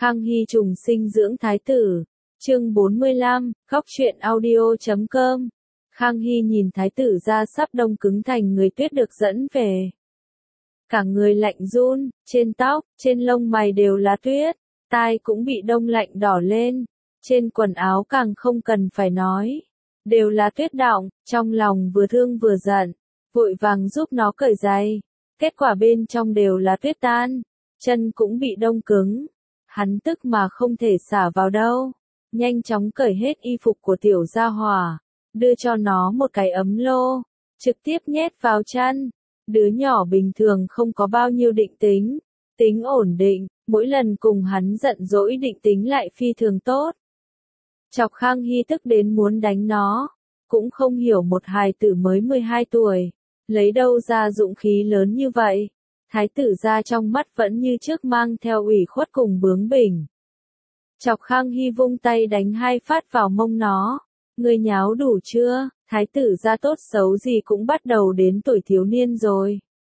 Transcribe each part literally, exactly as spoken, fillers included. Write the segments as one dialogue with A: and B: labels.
A: Khang Hy trùng sinh dưỡng thái tử. Chương bốn mươi lăm, Góc truyện audio chấm com. Khang Hy nhìn thái tử gia sắp đông cứng thành người tuyết được dẫn về. Cả người lạnh run, trên tóc, trên lông mày đều là tuyết, tai cũng bị đông lạnh đỏ lên, trên quần áo càng không cần phải nói, đều là tuyết đọng, trong lòng vừa thương vừa giận, vội vàng giúp nó cởi giày, kết quả bên trong đều là tuyết tan, chân cũng bị đông cứng, hắn tức mà không thể xả vào đâu, nhanh chóng cởi hết y phục của tiểu gia hỏa, đưa cho nó một cái ấm lô, trực tiếp nhét vào chân. Đứa nhỏ bình thường không có bao nhiêu định tính, tính ổn định, mỗi lần cùng hắn giận dỗi định tính lại phi thường tốt. Chọc Khang Hy tức đến muốn đánh nó, cũng không hiểu một hài tử mới mười hai tuổi, lấy đâu ra dũng khí lớn như vậy. Thái tử gia trong mắt vẫn như trước mang theo ủy khuất cùng bướng bỉnh. Chọc Khang Hy vung tay đánh hai phát vào mông nó, ngươi nháo đủ chưa? Thái tử gia tốt xấu gì cũng bắt đầu đến tuổi thiếu niên rồi.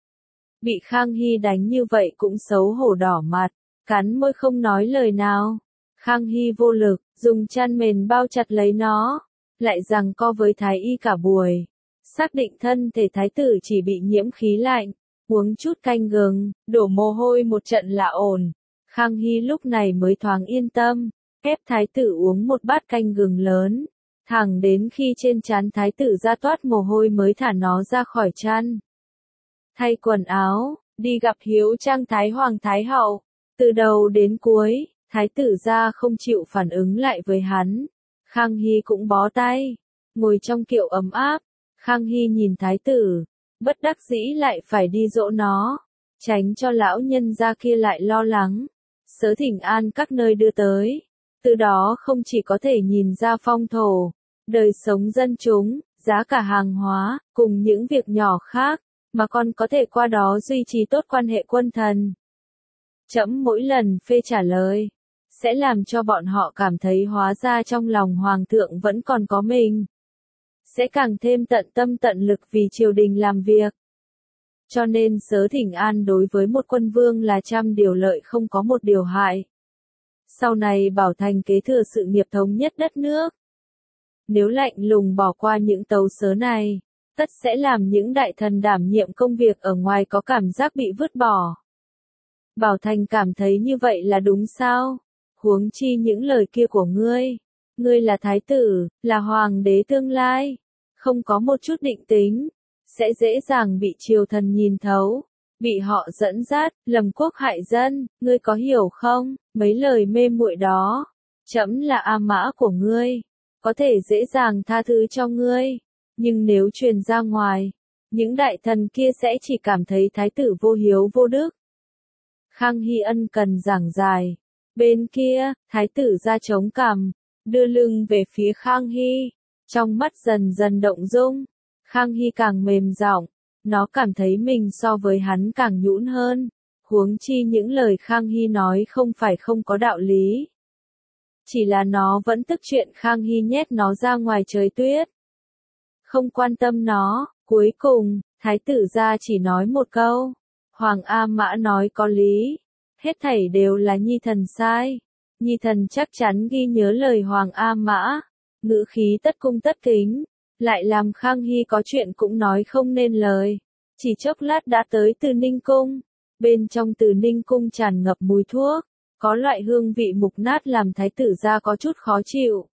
A: Bị Khang Hy đánh như vậy cũng xấu hổ đỏ mặt, cắn môi không nói lời nào. Khang Hy vô lực, dùng chăn mền bao chặt lấy nó, lại giằng co với thái y cả buổi. Xác định thân thể thái tử chỉ bị nhiễm khí lạnh, uống chút canh gừng, đổ mồ hôi một trận là ổn. Khang Hy lúc này mới thoáng yên tâm, ép thái tử uống một bát canh gừng lớn. Thẳng đến khi trên trán thái tử ra toát mồ hôi mới thả nó ra khỏi chăn. Thay quần áo, đi gặp hiếu trang thái hoàng thái hậu. Từ đầu đến cuối, thái tử ra không chịu phản ứng lại với hắn. Khang Hy cũng bó tay, ngồi trong kiệu ấm áp. Khang Hy nhìn thái tử, bất đắc dĩ lại phải đi dỗ nó, tránh cho lão nhân gia kia lại lo lắng. Sớ thỉnh an các nơi đưa tới. Từ đó không chỉ có thể nhìn ra phong thổ, đời sống dân chúng, giá cả hàng hóa, cùng những việc nhỏ khác, mà còn có thể qua đó duy trì tốt quan hệ quân thần. Trẫm mỗi lần phê trả lời, sẽ làm cho bọn họ cảm thấy hóa ra trong lòng hoàng thượng vẫn còn có mình. Sẽ càng thêm tận tâm tận lực vì triều đình làm việc. Cho nên sớ thỉnh an đối với một quân vương là trăm điều lợi không có một điều hại. Sau này Bảo Thành kế thừa sự nghiệp thống nhất đất nước. Nếu lạnh lùng bỏ qua những tấu sớ này, tất sẽ làm những đại thần đảm nhiệm công việc ở ngoài có cảm giác bị vứt bỏ. Bảo Thành cảm thấy như vậy là đúng sao? Huống chi những lời kia của ngươi. Ngươi là thái tử, là hoàng đế tương lai. Không có một chút định tính, sẽ dễ dàng bị triều thần nhìn thấu. Bị họ dẫn dắt, lầm quốc hại dân, ngươi có hiểu không? Mấy lời mê muội đó, trẫm là A Mã của ngươi, có thể dễ dàng tha thứ cho ngươi, nhưng nếu truyền ra ngoài, những đại thần kia sẽ chỉ cảm thấy thái tử vô hiếu vô đức. Khang Hy ân cần giảng giải, bên kia, thái tử ra chống cằm, đưa lưng về phía Khang Hy, trong mắt dần dần động dung, Khang Hy càng mềm giọng. Nó cảm thấy mình so với hắn càng nhũn hơn, huống chi những lời Khang Hy nói không phải không có đạo lý. Chỉ là nó vẫn tức chuyện Khang Hy nhét nó ra ngoài trời tuyết. Không quan tâm nó, cuối cùng, thái tử gia chỉ nói một câu. Hoàng A Mã nói có lý, hết thảy đều là Nhi thần sai. Nhi thần chắc chắn ghi nhớ lời Hoàng A Mã, ngữ khí tất cung tất kính. Lại làm Khang Hy có chuyện cũng nói không nên lời. Chỉ chốc lát đã tới Từ Ninh Cung. Bên trong Từ Ninh Cung tràn ngập mùi thuốc. Có loại hương vị mục nát làm thái tử gia có chút khó chịu.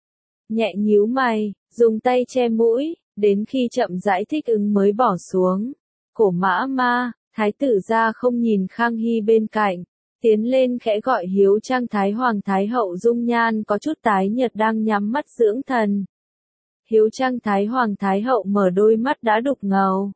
A: Nhẹ nhíu mày, dùng tay che mũi, đến khi chậm rãi thích ứng mới bỏ xuống. Cổ Mã Ma, thái tử gia không nhìn Khang Hy bên cạnh. Tiến lên khẽ gọi hiếu trang thái hoàng thái hậu dung nhan có chút tái nhợt đang nhắm mắt dưỡng thần. Hiếu trang thái hoàng thái hậu mở đôi mắt đã đục ngầu.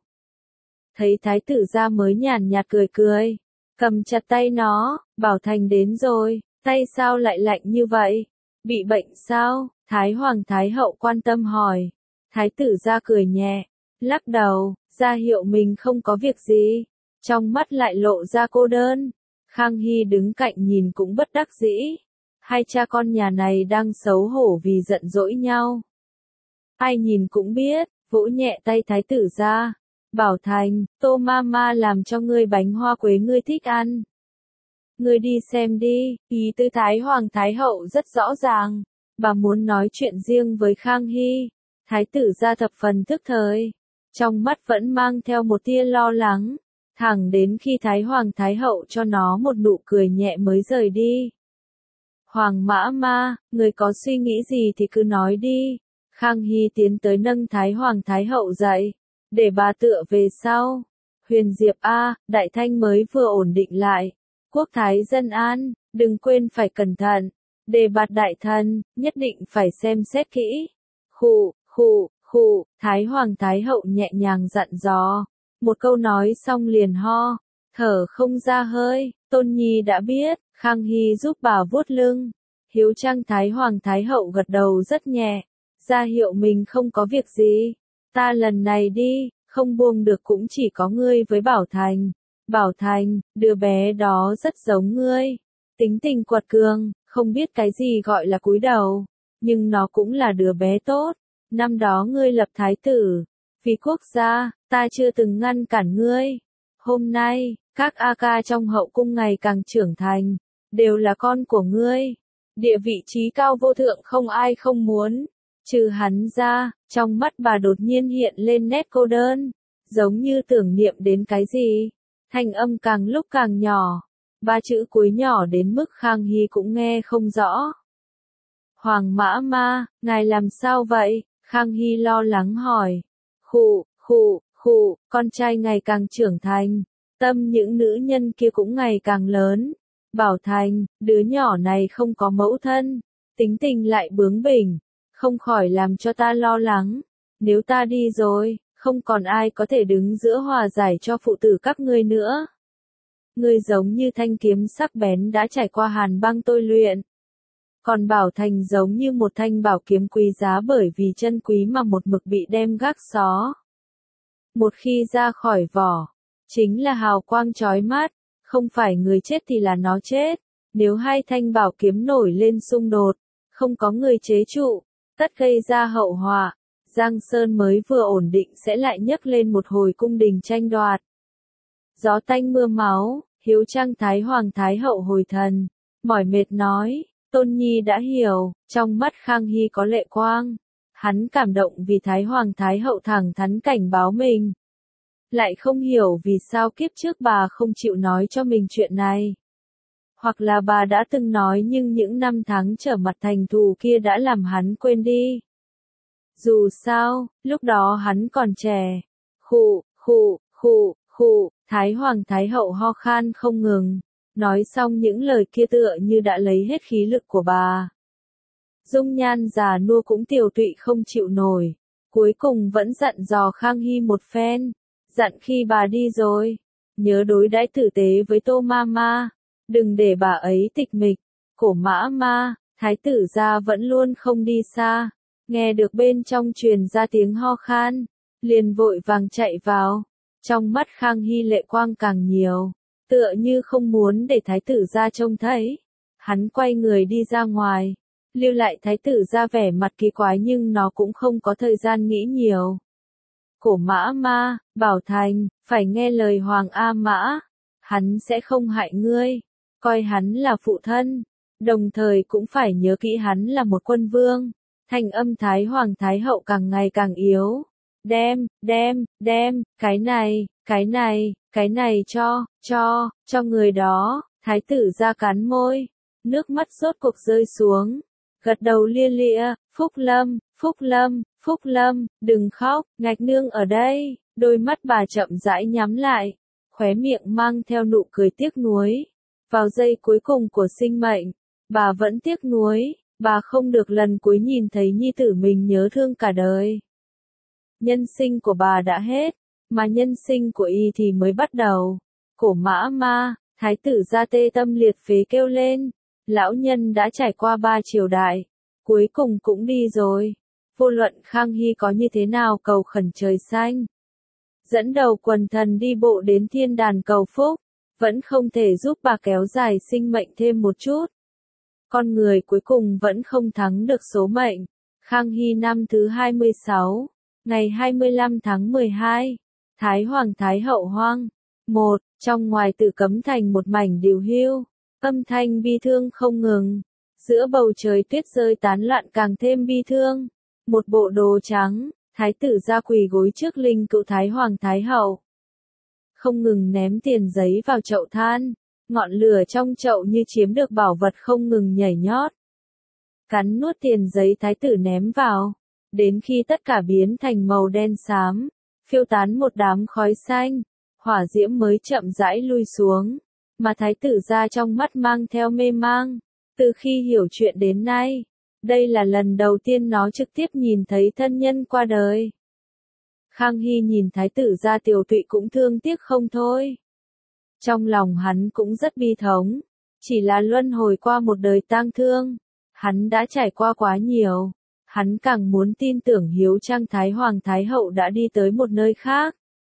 A: Thấy thái tử gia mới nhàn nhạt cười cười, cầm chặt tay nó, Bảo Thành đến rồi, tay sao lại lạnh như vậy? Bị bệnh sao? Thái hoàng thái hậu quan tâm hỏi. Thái tử gia cười nhẹ, lắc đầu, ra hiệu mình không có việc gì, trong mắt lại lộ ra cô đơn. Khang Hy đứng cạnh nhìn cũng bất đắc dĩ. Hai cha con nhà này đang xấu hổ vì giận dỗi nhau. Ai nhìn cũng biết, vỗ nhẹ tay thái tử gia. Bảo Thành, Tô Mama làm cho ngươi bánh hoa quế ngươi thích ăn. Ngươi đi xem đi, ý tứ Thái Hoàng Thái Hậu rất rõ ràng. Bà muốn nói chuyện riêng với Khang Hy. Thái tử gia thập phần thức thời. Trong mắt vẫn mang theo một tia lo lắng. Thẳng đến khi Thái Hoàng Thái Hậu cho nó một nụ cười nhẹ mới rời đi. Hoàng Mã Ma, người có suy nghĩ gì thì cứ nói đi. Khang Hy tiến tới nâng Thái Hoàng Thái Hậu dậy. Để bà tựa về sau. Huyền Diệp A, Đại Thanh mới vừa ổn định lại. Quốc thái dân an, đừng quên phải cẩn thận. Đề bạt đại thần, nhất định phải xem xét kỹ. Khụ, khụ, khụ, Thái Hoàng Thái Hậu nhẹ nhàng dặn dò. Một câu nói xong liền ho, thở không ra hơi. Tôn Nhi đã biết, Khang Hy giúp bà vuốt lưng. Hiếu Trang Thái Hoàng Thái Hậu gật đầu rất nhẹ, ra hiệu mình không có việc gì. Ta lần này đi, không buông được cũng chỉ có ngươi với Bảo Thành. Bảo Thành, đứa bé đó rất giống ngươi. Tính tình quật cường, không biết cái gì gọi là cúi đầu. Nhưng nó cũng là đứa bé tốt. Năm đó ngươi lập thái tử. Vì quốc gia, ta chưa từng ngăn cản ngươi. Hôm nay, các A ca trong hậu cung ngày càng trưởng thành. Đều là con của ngươi. Địa vị trí cao vô thượng không ai không muốn. Trừ hắn ra, trong mắt bà đột nhiên hiện lên nét cô đơn. Giống như tưởng niệm đến cái gì. Thanh âm càng lúc càng nhỏ. Ba chữ cuối nhỏ đến mức Khang Hy cũng nghe không rõ. Hoàng Mã Ma, ngài làm sao vậy? Khang Hy lo lắng hỏi. Khụ, khụ, khụ, con trai ngày càng trưởng thành. Tâm những nữ nhân kia cũng ngày càng lớn. Bảo Thành, đứa nhỏ này không có mẫu thân. Tính tình lại bướng bỉnh. Không khỏi làm cho ta lo lắng. Nếu ta đi rồi, không còn ai có thể đứng giữa hòa giải cho phụ tử các ngươi nữa. Ngươi giống như thanh kiếm sắc bén đã trải qua hàn băng tôi luyện. Còn Bảo Thành giống như một thanh bảo kiếm quý giá bởi vì chân quý mà một mực bị đem gác xó. Một khi ra khỏi vỏ, chính là hào quang chói mắt, không phải người chết thì là nó chết. Nếu hai thanh bảo kiếm nổi lên xung đột, không có người chế trụ, tất gây ra hậu họa. Giang Sơn mới vừa ổn định sẽ lại nhấc lên một hồi cung đình tranh đoạt. Gió tanh mưa máu, Hiếu Trang Thái Hoàng Thái Hậu hồi thần, mỏi mệt nói, Tôn Nhi đã hiểu, trong mắt Khang Hy có lệ quang. Hắn cảm động vì Thái Hoàng Thái Hậu thẳng thắn cảnh báo mình. Lại không hiểu vì sao kiếp trước bà không chịu nói cho mình chuyện này. Hoặc là bà đã từng nói nhưng những năm tháng trở mặt thành thù kia đã làm hắn quên đi. Dù sao, lúc đó hắn còn trẻ. Khụ, khụ, khụ, khụ, Thái Hoàng Thái Hậu ho khan không ngừng. Nói xong những lời kia tựa như đã lấy hết khí lực của bà. Dung nhan già nua cũng tiều tụy không chịu nổi. Cuối cùng vẫn dặn dò Khang Hy một phen. Dặn khi bà đi rồi, nhớ đối đãi tử tế với Tô Mama. Đừng để bà ấy tịch mịch. Cổ Mã Ma, Thái tử gia vẫn luôn không đi xa. Nghe được bên trong truyền ra tiếng ho khan, liền vội vàng chạy vào. Trong mắt Khang Hy lệ quang càng nhiều, tựa như không muốn để thái tử gia trông thấy. Hắn quay người đi ra ngoài, lưu lại thái tử gia vẻ mặt kỳ quái nhưng nó cũng không có thời gian nghĩ nhiều. Cổ Mã Ma, Bảo Thành, phải nghe lời Hoàng A Mã, hắn sẽ không hại ngươi, coi hắn là phụ thân, đồng thời cũng phải nhớ kỹ hắn là một quân vương. Thanh âm Thái Hoàng Thái Hậu càng ngày càng yếu. Đem, đem, đem, cái này, cái này, cái này cho, cho, cho người đó. Thái tử ra cắn môi. Nước mắt rốt cuộc rơi xuống. Gật đầu lia lịa. Phúc Lâm, Phúc Lâm, Phúc Lâm, đừng khóc, ngạch nương ở đây. Đôi mắt bà chậm rãi nhắm lại. Khóe miệng mang theo nụ cười tiếc nuối. Vào giây cuối cùng của sinh mệnh, bà vẫn tiếc nuối. Bà không được lần cuối nhìn thấy nhi tử mình nhớ thương cả đời. Nhân sinh của bà đã hết, mà nhân sinh của y thì mới bắt đầu. Cổ Mã Ma, thái tử gia tê tâm liệt phế kêu lên. Lão nhân đã trải qua ba triều đại, cuối cùng cũng đi rồi. Vô luận Khang Hy có như thế nào cầu khẩn trời xanh. Dẫn đầu quần thần đi bộ đến thiên đàn cầu phúc, vẫn không thể giúp bà kéo dài sinh mệnh thêm một chút. Con người cuối cùng vẫn không thắng được số mệnh. Khang Hy năm thứ hai mươi sáu, ngày hai mươi lăm tháng mười hai, Thái Hoàng Thái Hậu hoang. Một, trong ngoài Tử Cấm Thành một mảnh điều hưu. Âm thanh bi thương không ngừng. Giữa bầu trời tuyết rơi tán loạn càng thêm bi thương. Một bộ đồ trắng, thái tử ra quỳ gối trước linh cữu Thái Hoàng Thái Hậu. Không ngừng ném tiền giấy vào chậu than. Ngọn lửa trong chậu như chiếm được bảo vật không ngừng nhảy nhót. Cắn nuốt tiền giấy thái tử ném vào. Đến khi tất cả biến thành màu đen xám. Phiêu tán một đám khói xanh. Hỏa diễm mới chậm rãi lui xuống. Mà thái tử ra trong mắt mang theo mê mang. Từ khi hiểu chuyện đến nay. Đây là lần đầu tiên nó trực tiếp nhìn thấy thân nhân qua đời. Khang Hy nhìn thái tử ra tiều tụy cũng thương tiếc không thôi. Trong lòng hắn cũng rất bi thống. Chỉ là luân hồi qua một đời tang thương. Hắn đã trải qua quá nhiều. Hắn càng muốn tin tưởng hiếu trang Thái Hoàng Thái Hậu đã đi tới một nơi khác.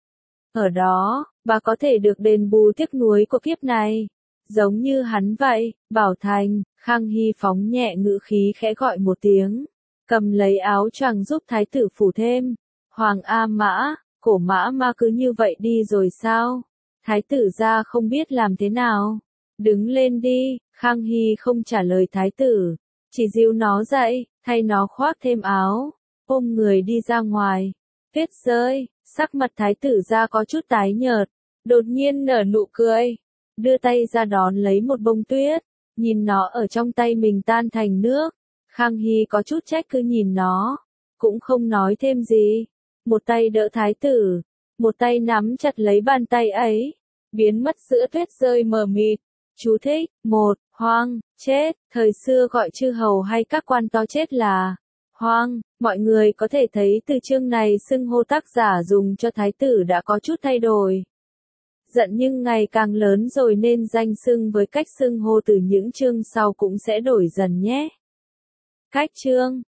A: Ở đó, bà có thể được đền bù tiếc nuối của kiếp này. Giống như hắn vậy, Bảo Thành, Khang Hy phóng nhẹ ngữ khí khẽ gọi một tiếng. Cầm lấy áo choàng giúp thái tử phủ thêm. Hoàng A Mã, cổ Mã Ma cứ như vậy đi rồi sao? Thái tử ra không biết làm thế nào. Đứng lên đi, Khang Hy không trả lời thái tử. Chỉ dìu nó dậy, thay nó khoác thêm áo. Ôm người đi ra ngoài. Tuyết rơi, sắc mặt thái tử ra có chút tái nhợt. Đột nhiên nở nụ cười. Đưa tay ra đón lấy một bông tuyết. Nhìn nó ở trong tay mình tan thành nước. Khang Hy có chút trách cứ nhìn nó. Cũng không nói thêm gì. Một tay đỡ thái tử. Một tay nắm chặt lấy bàn tay ấy. Biến mất giữa tuyết rơi mờ mịt. Chú thích, một, hoang, chết, thời xưa gọi chư hầu hay các quan to chết là hoang, mọi người có thể thấy từ chương này xưng hô tác giả dùng cho thái tử đã có chút thay đổi. Giận nhưng ngày càng lớn rồi nên danh xưng với cách xưng hô từ những chương sau cũng sẽ đổi dần nhé. Cách chương